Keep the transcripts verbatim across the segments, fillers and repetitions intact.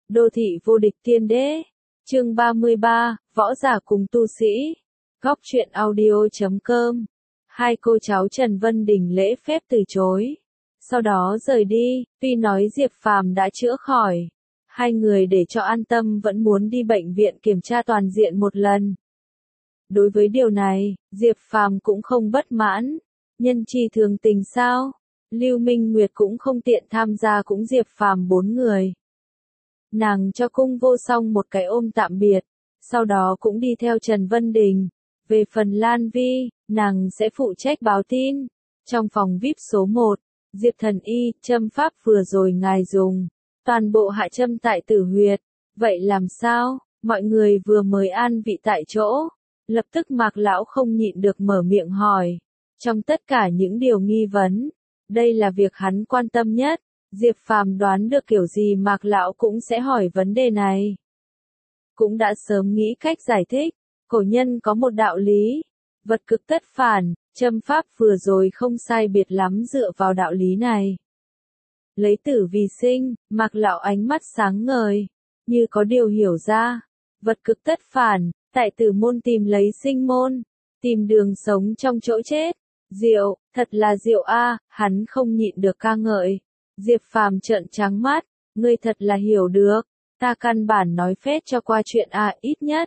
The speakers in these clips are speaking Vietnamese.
Đô thị vô địch tiên đế. Chương ba mươi ba, võ giả cùng tu sĩ. Góc truyện audio chấm com. Hai cô cháu Trần Vân Đình lễ phép từ chối. Sau đó rời đi, tuy nói Diệp Phàm đã chữa khỏi. Hai người để cho an tâm vẫn muốn đi bệnh viện kiểm tra toàn diện một lần. Đối với điều này, Diệp Phàm cũng không bất mãn. Nhân chi thường tình sao? Lưu Minh Nguyệt cũng không tiện tham gia cũng Diệp Phàm bốn người. Nàng cho Cung Vô Song một cái ôm tạm biệt, sau đó cũng đi theo Trần Vân Đình. Về phần Lan Vi, nàng sẽ phụ trách báo tin. Trong phòng vi ai pi số một, Diệp Thần Y, châm pháp vừa rồi ngài dùng, toàn bộ hạ châm tại tử huyệt. Vậy làm sao? Mọi người vừa mới an vị tại chỗ. Lập tức Mạc Lão không nhịn được mở miệng hỏi. Trong tất cả những điều nghi vấn, đây là việc hắn quan tâm nhất. Diệp Phàm đoán được kiểu gì Mạc Lão cũng sẽ hỏi vấn đề này. Cũng đã sớm nghĩ cách giải thích. Cổ nhân có một đạo lý. Vật cực tất phản, châm pháp vừa rồi không sai biệt lắm dựa vào đạo lý này. Lấy tử vì sinh, Mạc Lão ánh mắt sáng ngời, như có điều hiểu ra. Vật cực tất phản, tại tử môn tìm lấy sinh môn, tìm đường sống trong chỗ chết. Diệu, thật là diệu a, hắn không nhịn được ca ngợi. Diệp Phàm trợn trắng mắt, ngươi thật là hiểu được, ta căn bản nói phét cho qua chuyện a ít nhất.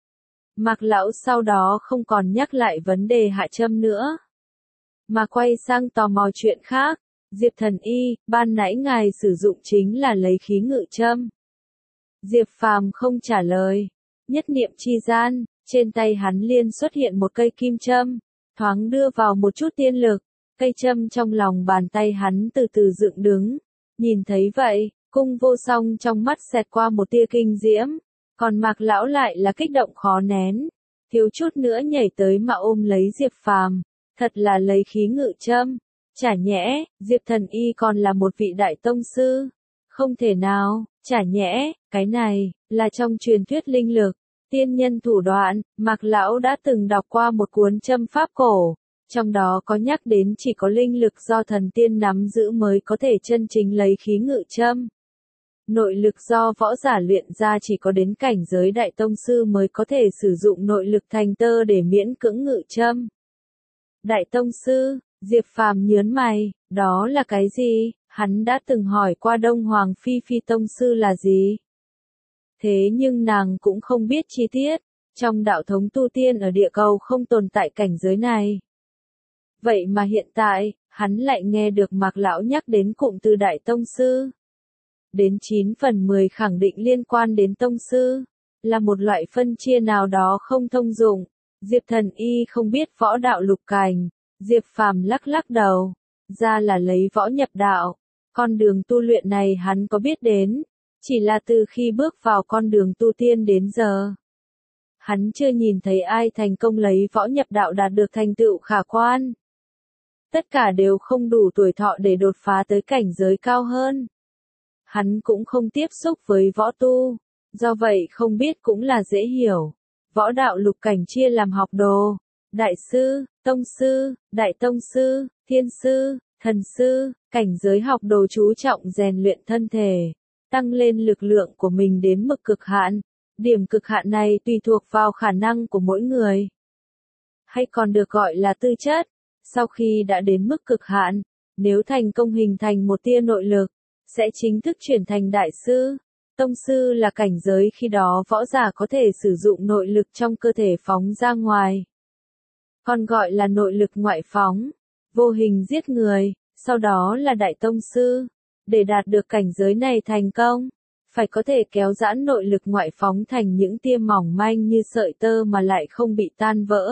Mạc Lão sau đó không còn nhắc lại vấn đề hạ châm nữa, mà quay sang tò mò chuyện khác. Diệp Thần Y, ban nãy ngài sử dụng chính là lấy khí ngự châm. Diệp Phàm không trả lời, nhất niệm chi gian, trên tay hắn liên xuất hiện một cây kim châm, thoáng đưa vào một chút tiên lực. Cây châm trong lòng bàn tay hắn từ từ dựng đứng. Nhìn thấy vậy, Cung Vô Song trong mắt xẹt qua một tia kinh diễm. Còn Mạc Lão lại là kích động khó nén. Thiếu chút nữa nhảy tới mà ôm lấy Diệp Phàm. Thật là lấy khí ngự châm. Chả nhẽ, Diệp Thần Y còn là một vị đại tông sư. Không thể nào, chả nhẽ, cái này, là trong truyền thuyết linh lực. Tiên nhân thủ đoạn, Mạc Lão đã từng đọc qua một cuốn châm pháp cổ. Trong đó có nhắc đến chỉ có linh lực do thần tiên nắm giữ mới có thể chân chính lấy khí ngự châm. Nội lực do võ giả luyện ra chỉ có đến cảnh giới đại tông sư mới có thể sử dụng nội lực thành tơ để miễn cưỡng ngự châm. Đại tông sư, Diệp Phàm nhớn mày, đó là cái gì? Hắn đã từng hỏi qua Đông Hoàng Phi Phi tông sư là gì? Thế nhưng nàng cũng không biết chi tiết. Trong đạo thống tu tiên ở địa cầu không tồn tại cảnh giới này. Vậy mà hiện tại, hắn lại nghe được Mạc Lão nhắc đến cụm từ đại tông sư. Đến chín phần mười khẳng định liên quan đến tông sư, là một loại phân chia nào đó không thông dụng. Diệp Thần Y không biết võ đạo lục cảnh, Diệp Phàm lắc lắc đầu, ra là lấy võ nhập đạo. Con đường tu luyện này hắn có biết đến, chỉ là từ khi bước vào con đường tu tiên đến giờ. Hắn chưa nhìn thấy ai thành công lấy võ nhập đạo đạt được thành tựu khả quan. Tất cả đều không đủ tuổi thọ để đột phá tới cảnh giới cao hơn. Hắn cũng không tiếp xúc với võ tu, do vậy không biết cũng là dễ hiểu. Võ đạo lục cảnh chia làm học đồ, đại sư, tông sư, đại tông sư, thiên sư, thần sư. Cảnh giới học đồ chú trọng rèn luyện thân thể, tăng lên lực lượng của mình đến mức cực hạn. Điểm cực hạn này tùy thuộc vào khả năng của mỗi người, hay còn được gọi là tư chất. Sau khi đã đến mức cực hạn, nếu thành công hình thành một tia nội lực, sẽ chính thức chuyển thành đại sư. Tông sư là cảnh giới khi đó võ giả có thể sử dụng nội lực trong cơ thể phóng ra ngoài. Còn gọi là nội lực ngoại phóng, vô hình giết người. Sau đó là đại tông sư. Để đạt được cảnh giới này thành công, phải có thể kéo giãn nội lực ngoại phóng thành những tia mỏng manh như sợi tơ mà lại không bị tan vỡ.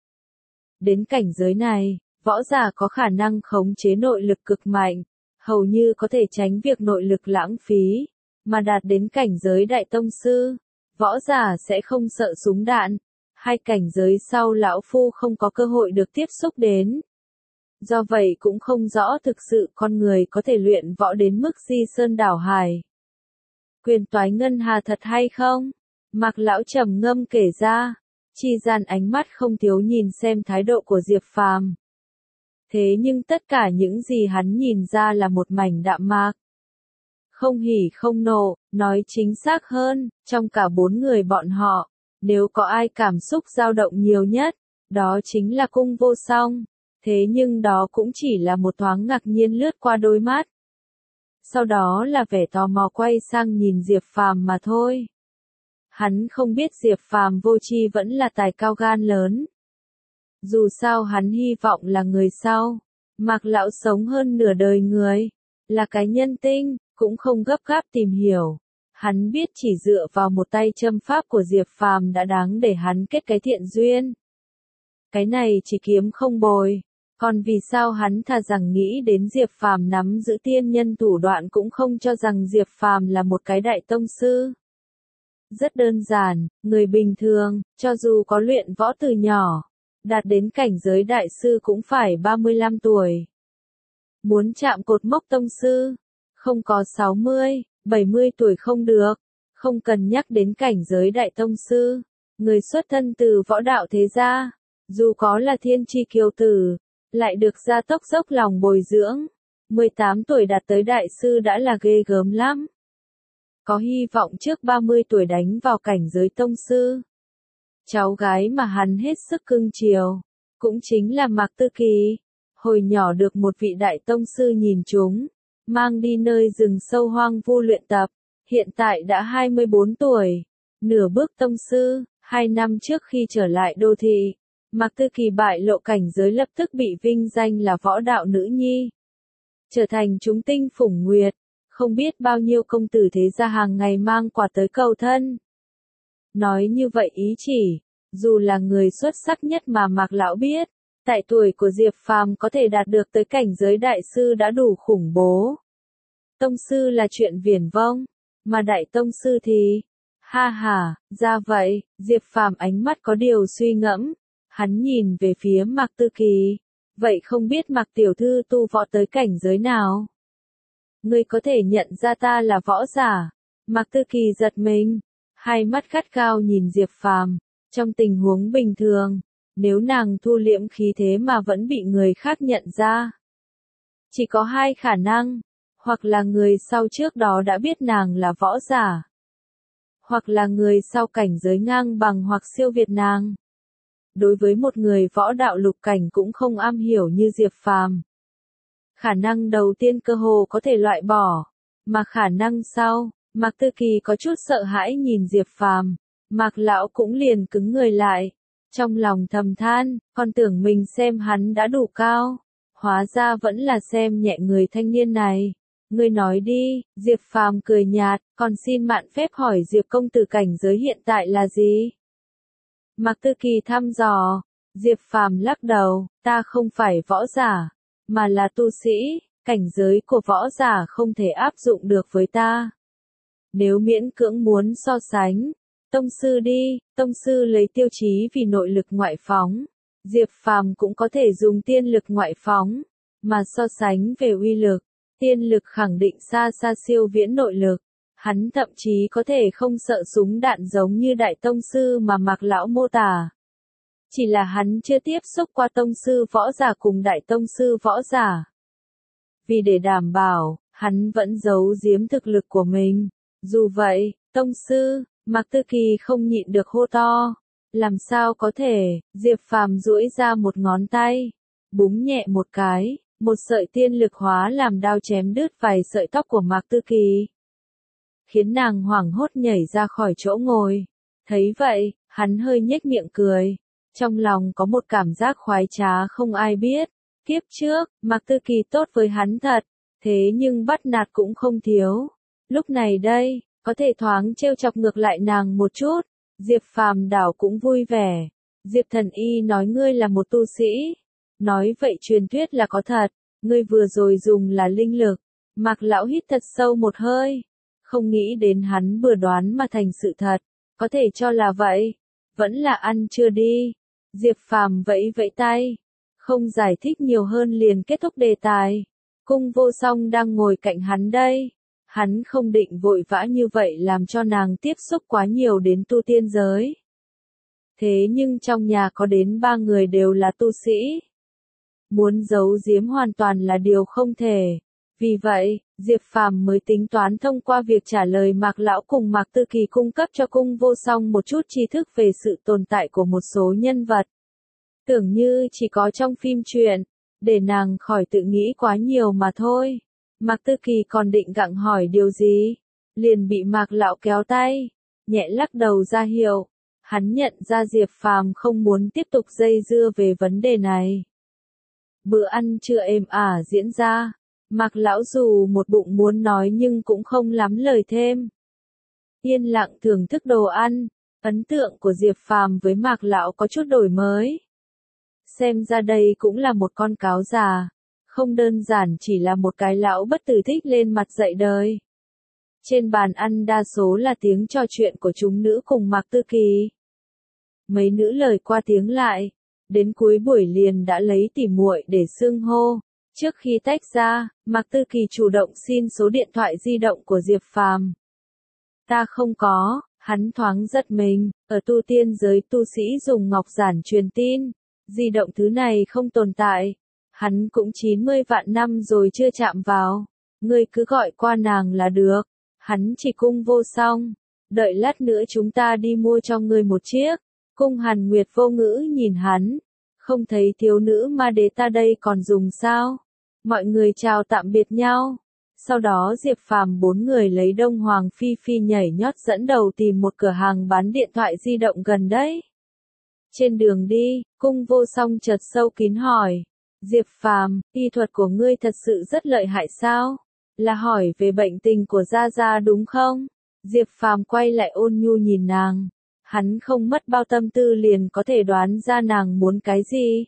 Đến cảnh giới này, võ giả có khả năng khống chế nội lực cực mạnh, hầu như có thể tránh việc nội lực lãng phí, mà đạt đến cảnh giới đại tông sư, võ giả sẽ không sợ súng đạn. Hai cảnh giới sau lão phu không có cơ hội được tiếp xúc đến. Do vậy cũng không rõ thực sự con người có thể luyện võ đến mức di sơn đảo hải. Quyền toái ngân hà thật hay không? Mạc Lão trầm ngâm kể ra, chi gian ánh mắt không thiếu nhìn xem thái độ của Diệp Phàm. Thế nhưng tất cả những gì hắn nhìn ra là một mảnh đạm mạc. không hỉ không nộ, nói chính xác hơn, trong cả bốn người bọn họ, nếu có ai cảm xúc dao động nhiều nhất, đó chính là Cung Vô Song, thế nhưng đó cũng chỉ là một thoáng ngạc nhiên lướt qua đôi mắt. Sau đó là vẻ tò mò quay sang nhìn Diệp Phàm mà thôi. Hắn không biết Diệp Phàm vô tri vẫn là tài cao gan lớn. Dù sao hắn hy vọng là người sau. Mạc lão sống hơn nửa đời người, là cái nhân tinh, cũng không gấp gáp tìm hiểu. Hắn biết chỉ dựa vào một tay châm pháp của Diệp Phàm đã đáng để hắn kết cái thiện duyên. Cái này chỉ kiếm không bồi. Còn vì sao hắn thà rằng nghĩ đến Diệp Phàm nắm giữ tiên nhân thủ đoạn cũng không cho rằng Diệp Phàm là một cái đại tông sư. Rất đơn giản, người bình thường, cho dù có luyện võ từ nhỏ, đạt đến cảnh giới đại sư cũng phải ba mươi lăm tuổi. Muốn chạm cột mốc tông sư, không có sáu mươi, bảy mươi tuổi không được, không cần nhắc đến cảnh giới đại tông sư. Người xuất thân từ võ đạo thế gia, dù có là thiên tri kiêu tử, lại được gia tốc dốc lòng bồi dưỡng. mười tám tuổi đạt tới đại sư đã là ghê gớm lắm. Có hy vọng trước ba mươi tuổi đánh vào cảnh giới tông sư. Cháu gái mà hắn hết sức cưng chiều, cũng chính là Mạc Tư Kỳ. Hồi nhỏ được một vị đại tông sư nhìn chúng, mang đi nơi rừng sâu hoang vu luyện tập, hiện tại đã hai mươi bốn tuổi, nửa bước tông sư. Hai năm trước khi trở lại đô thị, Mạc Tư Kỳ bại lộ cảnh giới lập tức bị vinh danh là võ đạo nữ nhi, trở thành chúng tinh phủng nguyệt, không biết bao nhiêu công tử thế gia hàng ngày mang quà tới cầu thân. Nói như vậy ý chỉ, dù là người xuất sắc nhất mà Mạc lão biết, tại tuổi của Diệp Phàm có thể đạt được tới cảnh giới đại sư đã đủ khủng bố. Tông sư là chuyện viển vông, mà đại tông sư thì, ha ha, ra vậy. Diệp Phàm ánh mắt có điều suy ngẫm, hắn nhìn về phía Mạc Tư Kỳ, vậy không biết Mạc tiểu thư tu võ tới cảnh giới nào? Ngươi có thể nhận ra ta là võ giả? Mạc Tư Kỳ giật mình, hai mắt gắt gao nhìn Diệp Phàm. Trong tình huống bình thường, nếu nàng thu liễm khí thế mà vẫn bị người khác nhận ra, chỉ có hai khả năng, hoặc là người sau trước đó đã biết nàng là võ giả, hoặc là người sau cảnh giới ngang bằng hoặc siêu việt nàng. Đối với một người võ đạo lục cảnh cũng không am hiểu như Diệp Phàm, khả năng đầu tiên cơ hồ có thể loại bỏ, mà khả năng sau, Mạc Tư Kỳ có chút sợ hãi nhìn Diệp Phàm, Mạc lão cũng liền cứng người lại, trong lòng thầm than, còn tưởng mình xem hắn đã đủ cao, hóa ra vẫn là xem nhẹ người thanh niên này. Ngươi nói đi. Diệp Phàm cười nhạt, còn xin mạn phép hỏi Diệp công tử cảnh giới hiện tại là gì? Mạc Tư Kỳ thăm dò. Diệp Phàm lắc đầu, ta không phải võ giả, mà là tu sĩ, cảnh giới của võ giả không thể áp dụng được với ta. Nếu miễn cưỡng muốn so sánh, tông sư đi, tông sư lấy tiêu chí vì nội lực ngoại phóng, Diệp Phàm cũng có thể dùng tiên lực ngoại phóng, mà so sánh về uy lực, tiên lực khẳng định xa xa siêu viễn nội lực. Hắn thậm chí có thể không sợ súng đạn giống như đại tông sư mà Mạc lão mô tả. Chỉ là hắn chưa tiếp xúc qua tông sư võ giả cùng đại tông sư võ giả. Vì để đảm bảo, hắn vẫn giấu giếm thực lực của mình. Dù vậy, tông sư, Mạc Tư Kỳ không nhịn được hô to. Làm sao có thể? Diệp Phàm duỗi ra một ngón tay, búng nhẹ một cái, một sợi tiên lực hóa làm đao chém đứt vài sợi tóc của Mạc Tư Kỳ, khiến nàng hoảng hốt nhảy ra khỏi chỗ ngồi. Thấy vậy, hắn hơi nhếch miệng cười, trong lòng có một cảm giác khoái trá không ai biết. Kiếp trước, Mạc Tư Kỳ tốt với hắn thật, thế nhưng bắt nạt cũng không thiếu. Lúc này đây, có thể thoáng trêu chọc ngược lại nàng một chút. Diệp Phàm đảo cũng vui vẻ. Diệp thần y nói ngươi là một tu sĩ. Nói vậy truyền thuyết là có thật, ngươi vừa rồi dùng là linh lực. Mạc lão hít thật sâu một hơi. Không nghĩ đến hắn vừa đoán mà thành sự thật, có thể cho là vậy. Vẫn là ăn chưa đi. Diệp Phàm vẫy vẫy tay, không giải thích nhiều hơn liền kết thúc đề tài. Cung Vô Song đang ngồi cạnh hắn đây. Hắn không định vội vã như vậy làm cho nàng tiếp xúc quá nhiều đến tu tiên giới. Thế nhưng trong nhà có đến ba người đều là tu sĩ. Muốn giấu giếm hoàn toàn là điều không thể. Vì vậy, Diệp Phàm mới tính toán thông qua việc trả lời Mạc Lão cùng Mạc Tư Kỳ cung cấp cho Cung Vô Song một chút tri thức về sự tồn tại của một số nhân vật. Tưởng như chỉ có trong phim truyện, để nàng khỏi tự nghĩ quá nhiều mà thôi. Mạc Tư Kỳ còn định gặng hỏi điều gì, liền bị Mạc Lão kéo tay, nhẹ lắc đầu ra hiệu. Hắn nhận ra Diệp Phàm không muốn tiếp tục dây dưa về vấn đề này. Bữa ăn trưa êm ả diễn ra, Mạc Lão dù một bụng muốn nói nhưng cũng không lắm lời thêm. Yên lặng thưởng thức đồ ăn, ấn tượng của Diệp Phàm với Mạc Lão có chút đổi mới. Xem ra đây cũng là một con cáo già, không đơn giản chỉ là một cái lão bất tử thích lên mặt dạy đời. Trên bàn ăn đa số là tiếng trò chuyện của chúng nữ cùng Mạc Tư Kỳ. Mấy nữ lời qua tiếng lại, đến cuối buổi liền đã lấy tỉ muội để xưng hô. Trước khi tách ra, Mạc Tư Kỳ chủ động xin số điện thoại di động của Diệp Phàm. Ta không có, hắn thoáng giật mình, ở tu tiên giới tu sĩ dùng ngọc giản truyền tin, di động thứ này không tồn tại. Hắn cũng chín mươi vạn năm rồi chưa chạm vào, ngươi cứ gọi qua nàng là được. Hắn chỉ Cung Vô Song, đợi lát nữa chúng ta đi mua cho ngươi một chiếc. Cung Hàn Nguyệt vô ngữ nhìn hắn, không thấy thiếu nữ ma đế ta đây còn dùng sao? Mọi người chào tạm biệt nhau. Sau đó Diệp Phàm bốn người lấy Đông Hoàng Phi Phi nhảy nhót dẫn đầu tìm một cửa hàng bán điện thoại di động gần đấy. Trên đường đi, Cung Vô Song chợt sâu kín hỏi, Diệp Phàm, y thuật của ngươi thật sự rất lợi hại sao? Là hỏi về bệnh tình của Gia Gia đúng không? Diệp Phàm quay lại ôn nhu nhìn nàng. Hắn không mất bao tâm tư liền có thể đoán ra nàng muốn cái gì.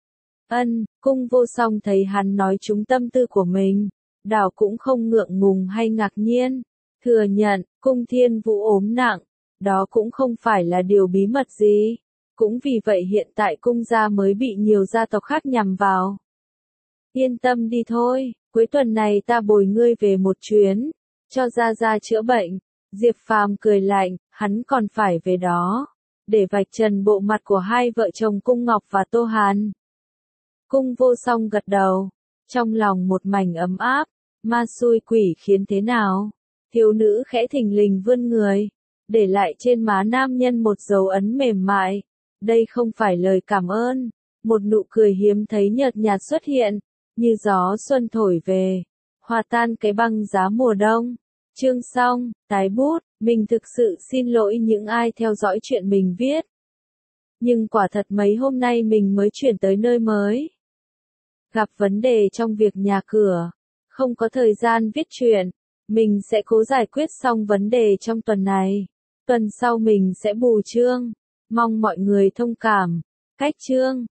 Ân, Cung Vô Song thấy hắn nói trúng tâm tư của mình, đảo cũng không ngượng ngùng hay ngạc nhiên. Thừa nhận, Cung Thiên Vũ ốm nặng, đó cũng không phải là điều bí mật gì. Cũng vì vậy hiện tại cung gia mới bị nhiều gia tộc khác nhằm vào. Yên tâm đi thôi, cuối tuần này ta bồi ngươi về một chuyến, cho Gia Gia chữa bệnh. Diệp Phàm cười lạnh, hắn còn phải về đó, để vạch trần bộ mặt của hai vợ chồng Cung Ngọc và Tô Hàn. Cung Vô Song gật đầu, trong lòng một mảnh ấm áp, ma xui quỷ khiến thế nào? Thiếu nữ khẽ thình lình vươn người, để lại trên má nam nhân một dấu ấn mềm mại. Đây không phải lời cảm ơn, một nụ cười hiếm thấy nhợt nhạt xuất hiện, như gió xuân thổi về, hòa tan cái băng giá mùa đông. Chương xong, tái bút, mình thực sự xin lỗi những ai theo dõi chuyện mình viết. Nhưng quả thật mấy hôm nay mình mới chuyển tới nơi mới. Gặp vấn đề trong việc nhà cửa, không có thời gian viết truyện, mình sẽ cố giải quyết xong vấn đề trong tuần này. Tuần sau mình sẽ bù chương, mong mọi người thông cảm. Cách chương